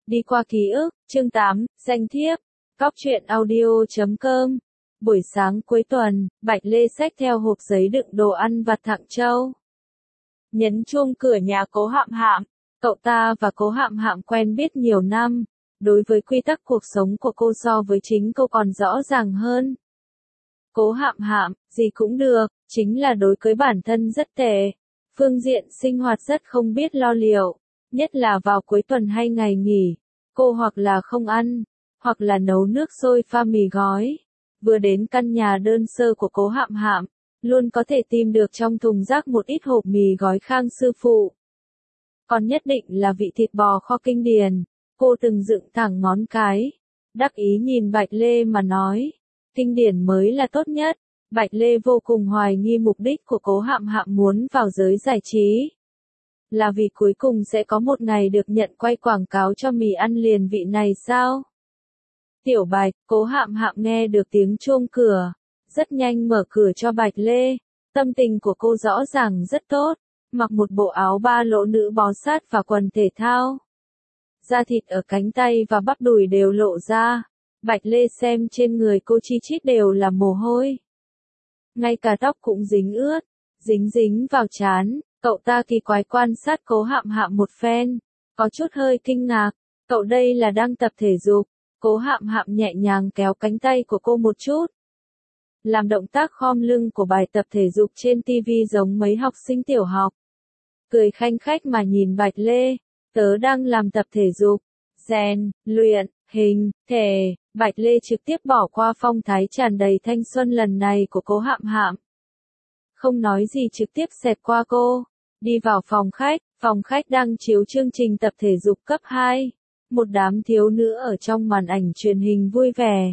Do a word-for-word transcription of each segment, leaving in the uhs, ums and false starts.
Đi qua ký ức, chương tám, danh thiếp, cóc truyện audio chấm com. Buổi sáng cuối tuần, Bạch Lê xách theo hộp giấy đựng đồ ăn vặt Thạng Châu. Nhấn chuông cửa nhà Cố Hạm Hạm. Cậu ta và Cố Hạm Hạm quen biết nhiều năm. Đối với quy tắc cuộc sống của cô so với chính cô còn rõ ràng hơn. Cố Hạm Hạm, gì cũng được, chính là đối với bản thân rất tệ. Phương diện sinh hoạt rất không biết lo liệu, nhất là vào cuối tuần hay ngày nghỉ. Cô hoặc là không ăn, hoặc là nấu nước sôi pha mì gói. Vừa đến căn nhà đơn sơ của Cố Hạm Hạm, luôn có thể tìm được trong thùng rác một ít hộp mì gói Khang sư phụ. Còn nhất định là vị thịt bò kho kinh điển. Cô từng dựng thẳng ngón cái, đắc ý nhìn Bạch Lê mà nói, kinh điển mới là tốt nhất. Bạch Lê vô cùng hoài nghi mục đích của Cố Hạm Hạm muốn vào giới giải trí. Là vì cuối cùng sẽ có một ngày được nhận quay quảng cáo cho mì ăn liền vị này sao? Tiểu Bạch, Cố Hạm Hạm nghe được tiếng chuông cửa, rất nhanh mở cửa cho Bạch Lê. Tâm tình của cô rõ ràng rất tốt, mặc một bộ áo ba lỗ nữ bó sát và quần thể thao. Da thịt ở cánh tay và bắp đùi đều lộ ra. Bạch Lê xem trên người cô chi chít đều là mồ hôi. Ngay cả tóc cũng dính ướt, dính dính vào trán. Cậu ta kỳ quái quan sát Cố Hạm Hạm một phen, có chút hơi kinh ngạc. Cậu đây là đang tập thể dục. Cố Hạm Hạm nhẹ nhàng kéo cánh tay của cô một chút, làm động tác khom lưng của bài tập thể dục trên ti vi giống mấy học sinh tiểu học. Cười khanh khách mà nhìn Bạch Lê, tớ đang làm tập thể dục, rèn, luyện, hình, thể. Bạch Lê trực tiếp bỏ qua phong thái tràn đầy thanh xuân lần này của Cố Hạm Hạm. Không nói gì trực tiếp xẹt qua cô, đi vào phòng khách. Phòng khách đang chiếu chương trình tập thể dục cấp hai. Một đám thiếu nữ ở trong màn ảnh truyền hình vui vẻ.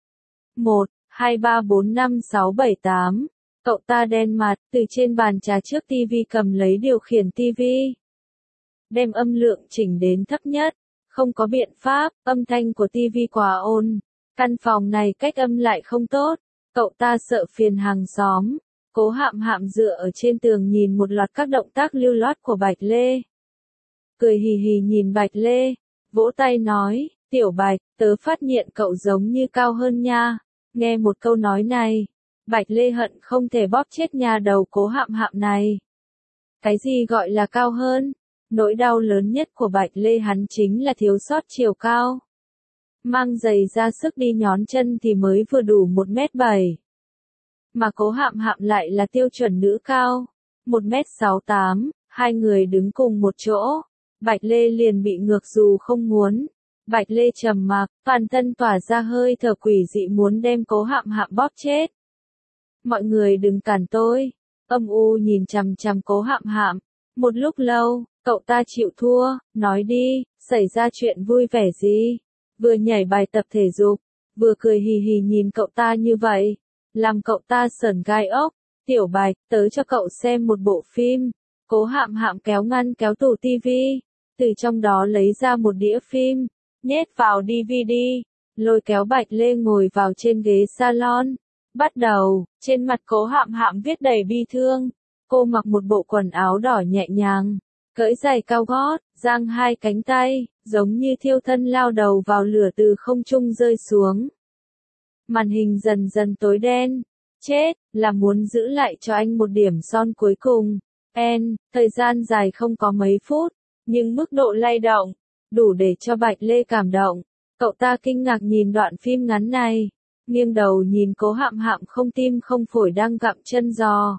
một, hai, ba, bốn, năm, sáu, bảy, tám. Cậu ta đen mặt, từ trên bàn trà trước tivi cầm lấy điều khiển tivi. Đem âm lượng chỉnh đến thấp nhất. Không có biện pháp, âm thanh của tivi quá ồn. Căn phòng này cách âm lại không tốt. Cậu ta sợ phiền hàng xóm. Cố Hạm Hạm dựa ở trên tường nhìn một loạt các động tác lưu loát của Bạch Lê. Cười hì hì nhìn Bạch Lê, vỗ tay nói, Tiểu Bạch, tớ phát hiện cậu giống như cao hơn nha. Nghe một câu nói này, Bạch Lê hận không thể bóp chết nhà đầu Cố Hạm Hạm này. Cái gì gọi là cao hơn? Nỗi đau lớn nhất của Bạch Lê hắn chính là thiếu sót chiều cao. Mang giày ra sức đi nhón chân thì mới vừa đủ một mét bảy. Mà Cố Hạm Hạm lại là tiêu chuẩn nữ cao, một mét sáu tám, hai người đứng cùng một chỗ. Bạch Lê liền bị ngược dù không muốn. Bạch Lê trầm mặc, toàn thân tỏa ra hơi thở quỷ dị muốn đem Cố Hạm Hạm bóp chết. Mọi người đừng cản tôi. Âm u nhìn chằm chằm Cố Hạm Hạm. Một lúc lâu, cậu ta chịu thua, nói đi, xảy ra chuyện vui vẻ gì? Vừa nhảy bài tập thể dục, vừa cười hì hì nhìn cậu ta như vậy, làm cậu ta sởn gai ốc. Tiểu Bạch, tớ cho cậu xem một bộ phim. Cố Hạm Hạm kéo ngăn kéo tủ tivi, từ trong đó lấy ra một đĩa phim, nhét vào đê vê đê, lôi kéo Bạch Lê ngồi vào trên ghế salon. Bắt đầu, trên mặt Cố Hạm Hạm viết đầy bi thương. Cô mặc một bộ quần áo đỏ nhẹ nhàng, cởi giày cao gót, giang hai cánh tay, giống như thiêu thân lao đầu vào lửa từ không trung rơi xuống. Màn hình dần dần tối đen. Chết, là muốn giữ lại cho anh một điểm son cuối cùng. En, thời gian dài không có mấy phút, nhưng mức độ lay động, đủ để cho Bạch Lê cảm động. Cậu ta kinh ngạc nhìn đoạn phim ngắn này, nghiêng đầu nhìn Cố Hạm Hạm không tim không phổi đang gặm chân giò.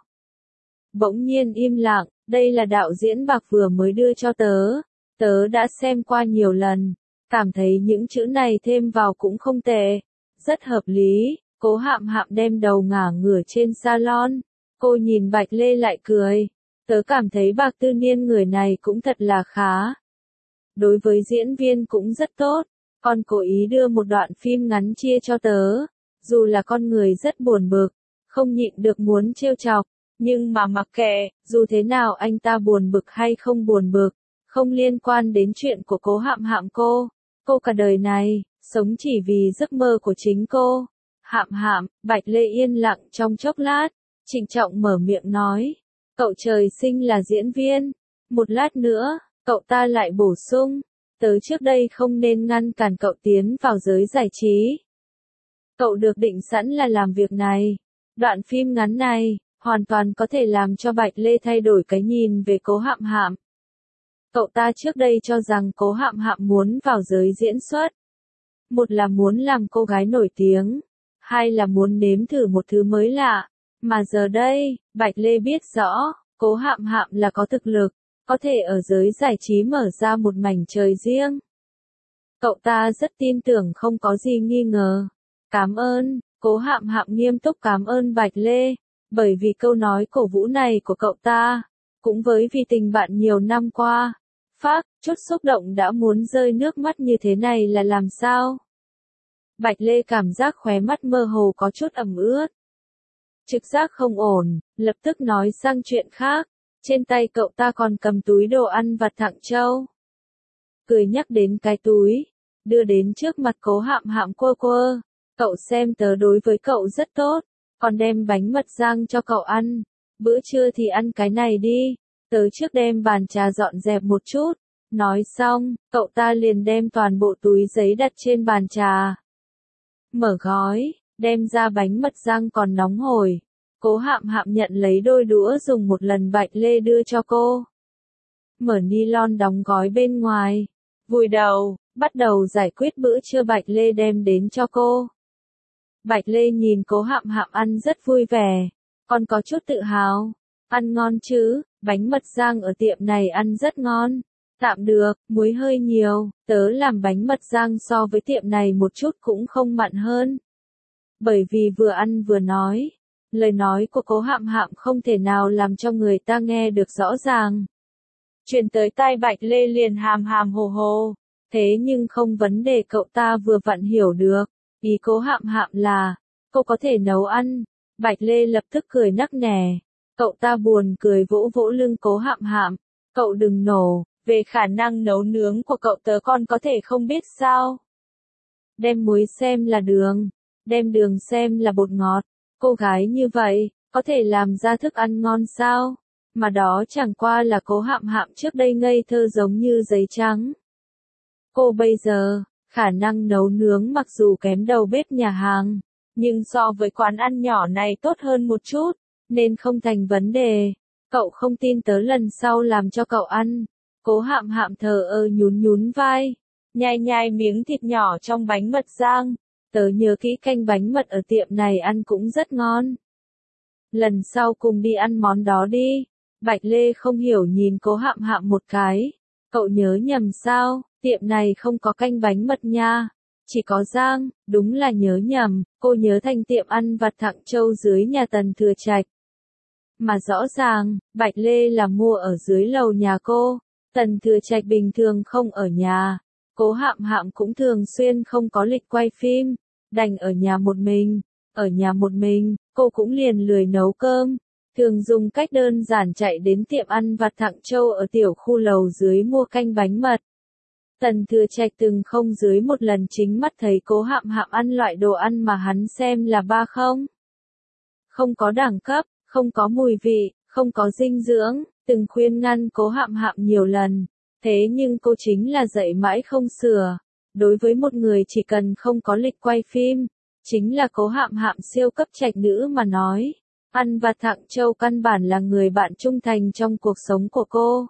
Bỗng nhiên im lặng, đây là đạo diễn Bạc vừa mới đưa cho tớ. Tớ đã xem qua nhiều lần, cảm thấy những chữ này thêm vào cũng không tệ. Rất hợp lý. Cố Hạm Hạm đem đầu ngả ngửa trên salon. Cô nhìn Bạch Lê lại cười. Tớ cảm thấy Bạc Tư Niên người này cũng thật là khá. Đối với diễn viên cũng rất tốt. Con cố ý đưa một đoạn phim ngắn chia cho tớ. Dù là con người rất buồn bực, không nhịn được muốn trêu chọc. Nhưng mà mặc kệ, dù thế nào anh ta buồn bực hay không buồn bực, không liên quan đến chuyện của Cố Hạm Hạm cô. Cô cả đời này, sống chỉ vì giấc mơ của chính cô. Hạm Hạm, Bạch Lê yên lặng trong chốc lát, trịnh trọng mở miệng nói. Cậu trời sinh là diễn viên. Một lát nữa, cậu ta lại bổ sung. tớ trước đây không nên ngăn cản cậu tiến vào giới giải trí. Cậu được định sẵn là làm việc này. Đoạn phim ngắn này, hoàn toàn có thể làm cho Bạch Lê thay đổi cái nhìn về Cố Hạm Hạm. Cậu ta trước đây cho rằng Cố Hạm Hạm muốn vào giới diễn xuất. Một là muốn làm cô gái nổi tiếng, hai là muốn nếm thử một thứ mới lạ. Mà giờ đây, Bạch Lê biết rõ, Cố Hạm Hạm là có thực lực, có thể ở giới giải trí mở ra một mảnh trời riêng. Cậu ta rất tin tưởng không có gì nghi ngờ. Cảm ơn, Cố Hạm Hạm nghiêm túc cảm ơn Bạch Lê, bởi vì câu nói cổ vũ này của cậu ta, cũng với vì tình bạn nhiều năm qua. Phác, chút xúc động đã muốn rơi nước mắt như thế này là làm sao? Bạch Lê cảm giác khóe mắt mơ hồ có chút ẩm ướt. Trực giác không ổn, lập tức nói sang chuyện khác. Trên tay cậu ta còn cầm túi đồ ăn vặt Thạng Châu. Cười nhắc đến cái túi, đưa đến trước mặt Cố Hạm Hạm quơ quơ. Cậu xem tớ đối với cậu rất tốt, còn đem bánh mật rang cho cậu ăn. Bữa trưa thì ăn cái này đi, tớ trước đem bàn trà dọn dẹp một chút. Nói xong, cậu ta liền đem toàn bộ túi giấy đặt trên bàn trà. Mở gói, đem ra bánh mật rang còn nóng hổi. Cố Hạm Hạm nhận lấy đôi đũa dùng một lần Bạch Lê đưa cho cô. Mở nylon đóng gói bên ngoài. Vùi đầu, bắt đầu giải quyết bữa trưa Bạch Lê đem đến cho cô. Bạch Lê nhìn Cố Hạm Hạm ăn rất vui vẻ, còn có chút tự hào. Ăn ngon chứ, bánh mật rang ở tiệm này ăn rất ngon. Tạm được, muối hơi nhiều, tớ làm bánh mật rang so với tiệm này một chút cũng không mặn hơn. Bởi vì vừa ăn vừa nói, lời nói của Cố Hạm Hạm không thể nào làm cho người ta nghe được rõ ràng. Truyền tới tai Bạch Lê liền hàm hàm hồ hồ, thế nhưng không vấn đề cậu ta vừa vặn hiểu được. Ý Cố Hạm Hạm là, cô có thể nấu ăn. Bạch Lê lập tức cười nắc nẻ. Cậu ta buồn cười vỗ vỗ lưng Cố Hạm Hạm. Cậu đừng nổ, về khả năng nấu nướng của cậu tớ còn có thể không biết sao. Đem muối xem là đường, đem đường xem là bột ngọt. Cô gái như vậy, có thể làm ra thức ăn ngon sao? Mà đó chẳng qua là Cố Hạm Hạm trước đây ngây thơ giống như giấy trắng. Cô bây giờ, khả năng nấu nướng mặc dù kém đầu bếp nhà hàng, nhưng so với quán ăn nhỏ này tốt hơn một chút, nên không thành vấn đề. Cậu không tin tớ lần sau làm cho cậu ăn. Cố Hạm Hạm thờ ơ nhún nhún vai, nhai nhai miếng thịt nhỏ trong bánh mật rang. Tớ nhớ kỹ canh bánh mật ở tiệm này ăn cũng rất ngon. Lần sau cùng đi ăn món đó đi. Bạch Lê không hiểu nhìn Cố Hạm Hạm một cái. Cậu nhớ nhầm sao, tiệm này không có canh bánh mật nha. Chỉ có rang, đúng là nhớ nhầm, cô nhớ thành tiệm ăn vặt Thạng Châu dưới nhà Tần Thừa Trạch. Mà rõ ràng, Bạch Lê là mua ở dưới lầu nhà cô. Tần Thừa Trạch bình thường không ở nhà. Cố Hạm Hạm cũng thường xuyên không có lịch quay phim, đành ở nhà một mình. Ở nhà một mình, cô cũng liền lười nấu cơm, thường dùng cách đơn giản chạy đến tiệm ăn vặt Thạng Châu ở tiểu khu lầu dưới mua canh bánh mật. Tần Thừa Trạch từng không dưới một lần chính mắt thấy Cố Hạm Hạm ăn loại đồ ăn mà hắn xem là ba không. Không có đẳng cấp, không có mùi vị, không có dinh dưỡng, từng khuyên ngăn Cố Hạm Hạm nhiều lần. Thế nhưng cô chính là dạy mãi không sửa. Đối với một người chỉ cần không có lịch quay phim, chính là Cố Hạm Hạm siêu cấp trạch nữ mà nói. Ăn vặt Thạng Châu căn bản là người bạn trung thành trong cuộc sống của cô.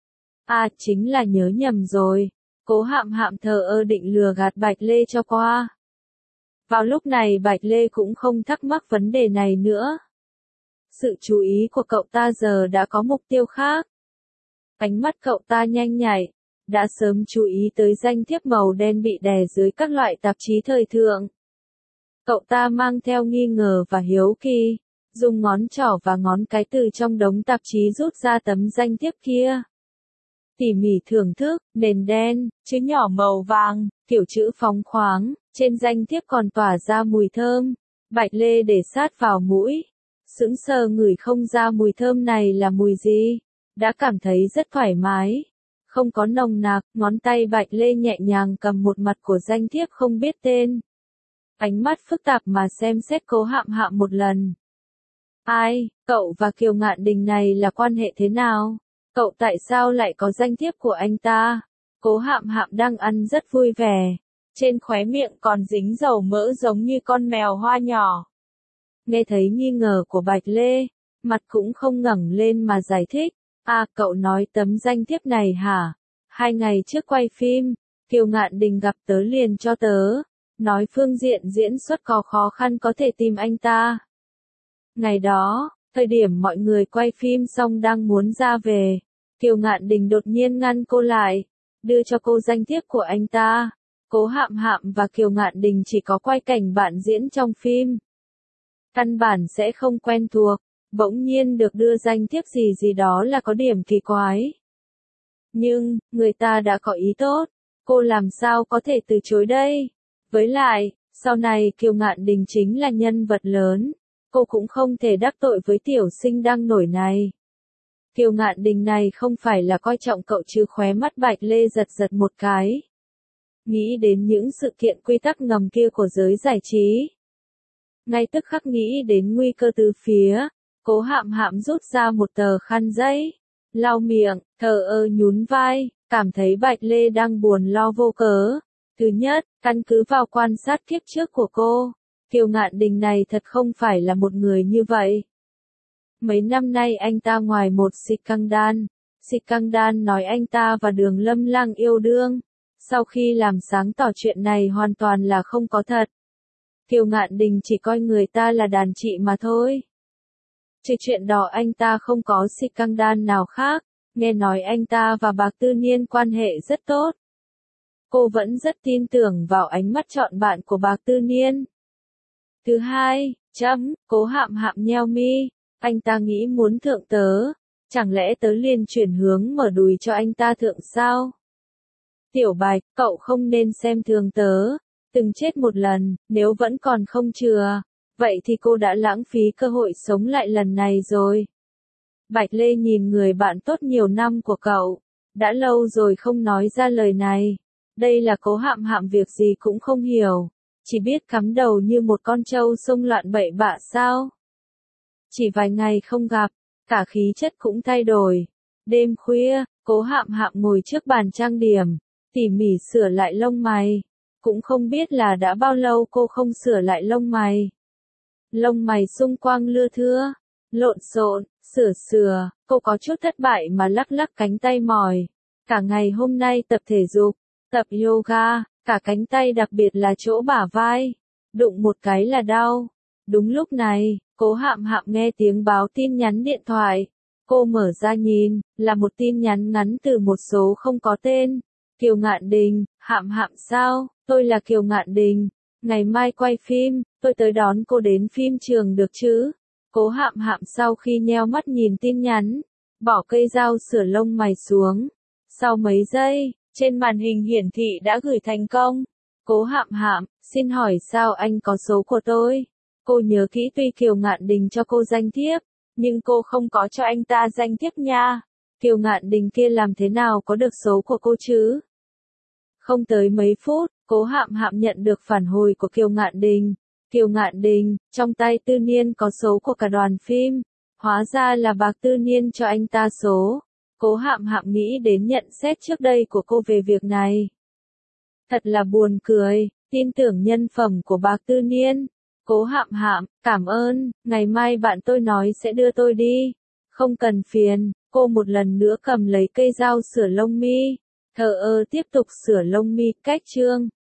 À, chính là nhớ nhầm rồi. Cố Hạm Hạm thờ ơ định lừa gạt Bạch Lê cho qua. Vào lúc này Bạch Lê cũng không thắc mắc vấn đề này nữa. Sự chú ý của cậu ta giờ đã có mục tiêu khác. Ánh mắt cậu ta nhanh nhạy, đã sớm chú ý tới danh thiếp màu đen bị đè dưới các loại tạp chí thời thượng. Cậu ta mang theo nghi ngờ và hiếu kỳ, dùng ngón trỏ và ngón cái từ trong đống tạp chí rút ra tấm danh thiếp kia. Tỉ mỉ thưởng thức, nền đen, chữ nhỏ màu vàng, kiểu chữ phóng khoáng, trên danh thiếp còn tỏa ra mùi thơm. Bạch Lê để sát vào mũi, sững sờ ngửi không ra mùi thơm này là mùi gì, đã cảm thấy rất thoải mái. Không có nồng nặc, ngón tay Bạch Lê nhẹ nhàng cầm một mặt của danh thiếp không biết tên. Ánh mắt phức tạp mà xem xét Cố Hạm Hạm một lần. Ai, cậu và Kiều Ngạn Đình này là quan hệ thế nào? Cậu tại sao lại có danh thiếp của anh ta? Cố Hạm Hạm đang ăn rất vui vẻ, trên khóe miệng còn dính dầu mỡ giống như con mèo hoa nhỏ. Nghe thấy nghi ngờ của Bạch Lê, mặt cũng không ngẩng lên mà giải thích, à cậu nói tấm danh thiếp này hả? Hai ngày trước quay phim, Kiều Ngạn Đình gặp tớ liền cho tớ, nói phương diện diễn xuất có khó khăn có thể tìm anh ta. Ngày đó, thời điểm mọi người quay phim xong đang muốn ra về, Kiều Ngạn Đình đột nhiên ngăn cô lại, đưa cho cô danh thiếp của anh ta. Cố Hạm Hạm và Kiều Ngạn Đình chỉ có quay cảnh bạn diễn trong phim. Căn bản sẽ không quen thuộc, bỗng nhiên được đưa danh thiếp gì gì đó là có điểm kỳ quái. Nhưng, người ta đã có ý tốt, cô làm sao có thể từ chối đây? Với lại, sau này Kiều Ngạn Đình chính là nhân vật lớn, cô cũng không thể đắc tội với tiểu sinh đang nổi này. Kiều Ngạn Đình này không phải là coi trọng cậu chứ, khóe mắt Bạch Lê giật giật một cái. Nghĩ đến những sự kiện quy tắc ngầm kia của giới giải trí. Ngay tức khắc nghĩ đến nguy cơ từ phía, Cố Hạm Hạm rút ra một tờ khăn giấy, lau miệng, thờ ơ nhún vai, cảm thấy Bạch Lê đang buồn lo vô cớ. Thứ nhất, căn cứ vào quan sát kiếp trước của cô, Kiều Ngạn Đình này thật không phải là một người như vậy. Mấy năm nay anh ta ngoài một scandal, scandal nói anh ta và Đường Lâm Lang yêu đương, sau khi làm sáng tỏ chuyện này hoàn toàn là không có thật. Kiều Ngạn Đình chỉ coi người ta là đàn chị mà thôi. Trừ chuyện đó anh ta không có scandal nào khác, nghe nói anh ta và Bạc Tư Niên quan hệ rất tốt. Cô vẫn rất tin tưởng vào ánh mắt chọn bạn của Bạc Tư Niên. Thứ hai, chấm, Cố Hạm Hạm nheo mi, anh ta nghĩ muốn thượng tớ, chẳng lẽ tớ liền chuyển hướng mở đùi cho anh ta thượng sao? Tiểu Bạch, cậu không nên xem thường tớ, từng chết một lần, nếu vẫn còn không chừa, vậy thì cô đã lãng phí cơ hội sống lại lần này rồi. Bạch Lê nhìn người bạn tốt nhiều năm của cậu, đã lâu rồi không nói ra lời này. Đây là Cố Hạm Hạm việc gì cũng không hiểu, chỉ biết cắm đầu như một con trâu xông loạn bậy bạ sao. Chỉ vài ngày không gặp, cả khí chất cũng thay đổi. Đêm khuya, Cố Hạm Hạm ngồi trước bàn trang điểm, tỉ mỉ sửa lại lông mày. Cũng không biết là đã bao lâu cô không sửa lại lông mày. Lông mày xung quanh lưa thưa, lộn xộn, sửa sửa, cô có chút thất bại mà lắc lắc cánh tay mỏi. Cả ngày hôm nay tập thể dục, tập yoga, cả cánh tay đặc biệt là chỗ bả vai, đụng một cái là đau. Đúng lúc này, Cố Hạm Hạm nghe tiếng báo tin nhắn điện thoại. Cô mở ra nhìn, là một tin nhắn ngắn từ một số không có tên. Kiều Ngạn Đình, Hạm Hạm sao, tôi là Kiều Ngạn Đình. Ngày mai quay phim, tôi tới đón cô đến phim trường được chứ? Cố Hạm Hạm sau khi nheo mắt nhìn tin nhắn, bỏ cây dao sửa lông mày xuống. Sau mấy giây, trên màn hình hiển thị đã gửi thành công. Cố Hạm Hạm, xin hỏi sao anh có số của tôi? Cô nhớ kỹ tuy Kiều Ngạn Đình cho cô danh thiếp, nhưng cô không có cho anh ta danh thiếp nha. Kiều Ngạn Đình kia làm thế nào có được số của cô chứ? Không tới mấy phút, Cố Hạm Hạm nhận được phản hồi của Kiều Ngạn Đình. Kiều Ngạn Đình, trong tay Tư Niên có số của cả đoàn phim. Hóa ra là Bạc Tư Niên cho anh ta số. Cố Hạm Hạm nghĩ đến nhận xét trước đây của cô về việc này. Thật là buồn cười, tin tưởng nhân phẩm của Bạc Tư Niên. Cố Hạm Hạm, cảm ơn, ngày mai bạn tôi nói sẽ đưa tôi đi. Không cần phiền, cô một lần nữa cầm lấy cây dao sửa lông mi. Thờ ơ tiếp tục sửa lông mi, cách chương.